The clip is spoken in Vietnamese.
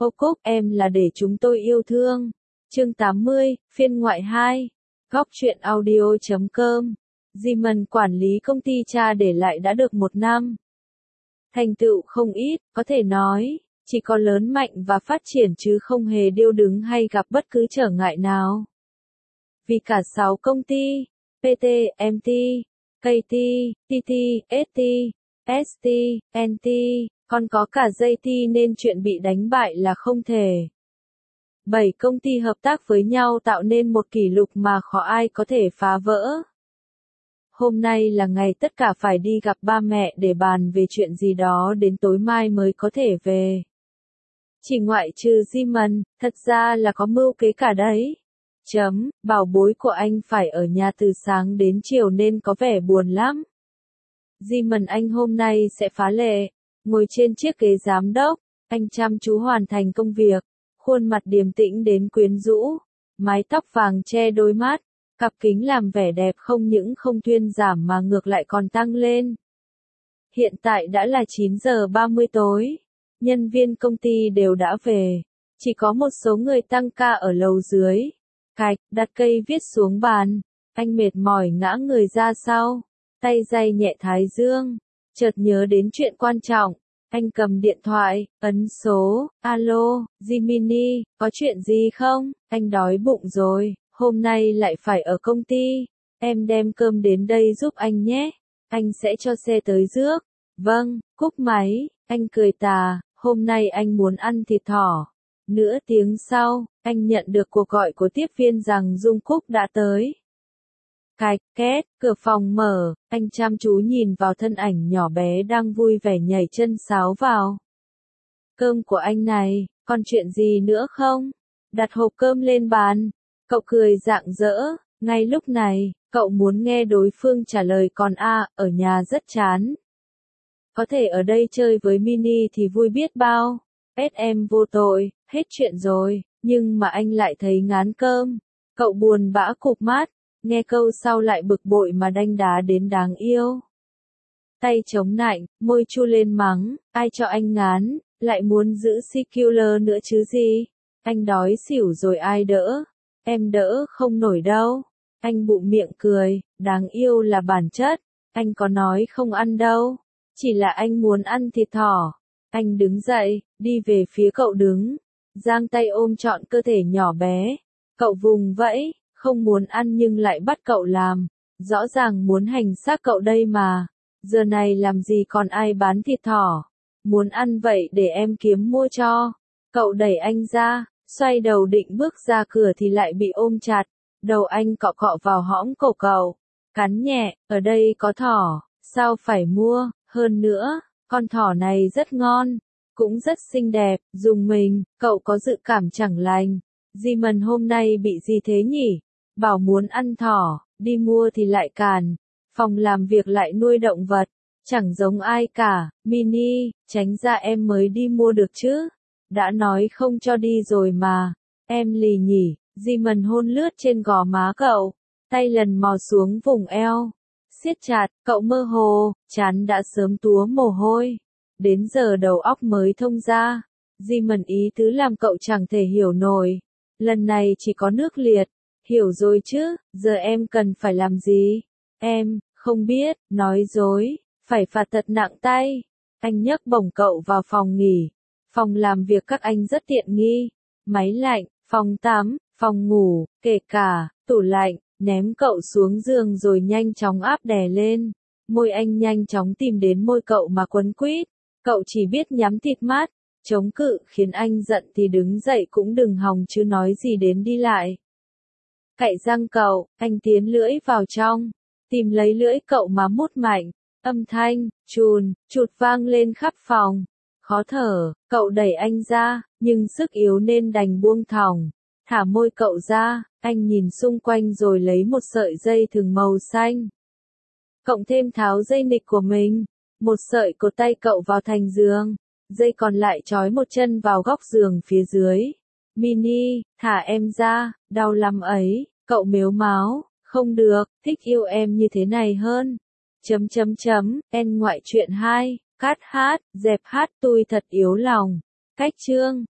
Ô Cúc, em là để chúng tôi yêu thương. Chương 80, phiên ngoại 2. Góc truyện audio.com. Simon quản lý công ty cha để lại đã được 1 năm. Thành tựu không ít, có thể nói, chỉ có lớn mạnh và phát triển chứ không hề điêu đứng hay gặp bất cứ trở ngại nào. Vì cả 6 công ty, PT, MT, KT, TT, ST, ST, NT, còn có cả JT nên chuyện bị đánh bại là không thể. 7 công ty hợp tác với nhau tạo nên một kỷ lục mà khó ai có thể phá vỡ. Hôm nay là ngày tất cả phải đi gặp ba mẹ để bàn về chuyện gì đó đến tối mai mới có thể về. Chỉ ngoại trừ Simon, thật ra là có mưu kế cả đấy. Bảo bối của anh phải ở nhà từ sáng đến chiều nên có vẻ buồn lắm. Simon anh hôm nay sẽ phá lệ, ngồi trên chiếc ghế giám đốc, anh chăm chú hoàn thành công việc, khuôn mặt điềm tĩnh đến quyến rũ, mái tóc vàng che đôi mắt, cặp kính làm vẻ đẹp không những không thuyên giảm mà ngược lại còn tăng lên. Hiện tại đã là 9 giờ 30 tối, nhân viên công ty đều đã về, chỉ có một số người tăng ca ở lầu dưới. Cạch, đặt cây viết xuống bàn, anh mệt mỏi ngã người ra sau, tay day nhẹ thái dương, chợt nhớ đến chuyện quan trọng, anh cầm điện thoại, ấn số, alo, Jiminy, có chuyện gì không, anh đói bụng rồi, hôm nay lại phải ở công ty, em đem cơm đến đây giúp anh nhé, anh sẽ cho xe tới rước, vâng, cúp máy, anh cười tà, hôm nay anh muốn ăn thịt thỏ. Nửa tiếng sau, anh nhận được cuộc gọi của tiếp viên rằng Dung Cúc đã tới. Cạch, két, cửa phòng mở, anh chăm chú nhìn vào thân ảnh nhỏ bé đang vui vẻ nhảy chân sáo vào. Cơm của anh này, còn chuyện gì nữa không? Đặt hộp cơm lên bàn, cậu cười rạng rỡ, ngay lúc này, cậu muốn nghe đối phương trả lời còn ở nhà rất chán. Có thể ở đây chơi với Mini thì vui biết bao. Em vô tội, hết chuyện rồi, nhưng mà anh lại thấy ngán cơm. Cậu buồn bã cụp mắt, nghe câu sau lại bực bội mà đanh đá đến đáng yêu. Tay chống nạnh, môi chu lên mắng, ai cho anh ngán, lại muốn giữ CQL nữa chứ gì. Anh đói xỉu rồi ai đỡ, em đỡ không nổi đâu. Anh bụng miệng cười, đáng yêu là bản chất, anh có nói không ăn đâu, chỉ là anh muốn ăn thịt thỏ. Anh đứng dậy, đi về phía cậu đứng, giang tay ôm trọn cơ thể nhỏ bé. Cậu vùng vẫy, không muốn ăn nhưng lại bắt cậu làm. Rõ ràng muốn hành xác cậu đây mà. Giờ này làm gì còn ai bán thịt thỏ. Muốn ăn vậy để em kiếm mua cho. Cậu đẩy anh ra, xoay đầu định bước ra cửa thì lại bị ôm chặt. Đầu anh cọ cọ vào hõm cổ cậu. Cắn nhẹ, ở đây có thỏ, sao phải mua, hơn nữa. Con thỏ này rất ngon, cũng rất xinh đẹp, dùng mình, cậu có dự cảm chẳng lành. Simon hôm nay bị gì thế nhỉ? Bảo muốn ăn thỏ, đi mua thì lại cản. Phòng làm việc lại nuôi động vật, chẳng giống ai cả. Mini, tránh ra em mới đi mua được chứ. Đã nói không cho đi rồi mà. Em lì nhỉ, Simon hôn lướt trên gò má cậu, tay lần mò xuống vùng eo. Siết chặt, cậu mơ hồ, chán đã sớm túa mồ hôi. Đến giờ đầu óc mới thông ra. Simon ý tứ làm cậu chẳng thể hiểu nổi. Lần này chỉ có nước liệt. Hiểu rồi chứ, giờ em cần phải làm gì? Em, không biết, nói dối, phải phạt thật nặng tay. Anh nhấc bổng cậu vào phòng nghỉ. Phòng làm việc các anh rất tiện nghi. Máy lạnh, phòng tắm, phòng ngủ, kể cả, tủ lạnh. Ném cậu xuống giường rồi nhanh chóng áp đè lên. Môi anh nhanh chóng tìm đến môi cậu mà quấn quýt. Cậu chỉ biết nhắm thịt mắt, chống cự khiến anh giận thì đứng dậy cũng đừng hòng chứ nói gì đến đi lại. Cạy răng cậu, anh tiến lưỡi vào trong, tìm lấy lưỡi cậu mà mút mạnh. Âm thanh, chụt vang lên khắp phòng. Khó thở, cậu đẩy anh ra, nhưng sức yếu nên đành buông thõng. Thả môi cậu ra, anh nhìn xung quanh rồi lấy một sợi dây thừng màu xanh. Cộng thêm tháo dây nịch của mình, một sợi cột tay cậu vào thành giường, dây còn lại trói một chân vào góc giường phía dưới. Mini, thả em ra, đau lắm ấy, cậu mếu máo, không được, thích yêu em như thế này hơn. En ngoại truyện 2, cắt hát, dẹp hát tôi thật yếu lòng. Cách chương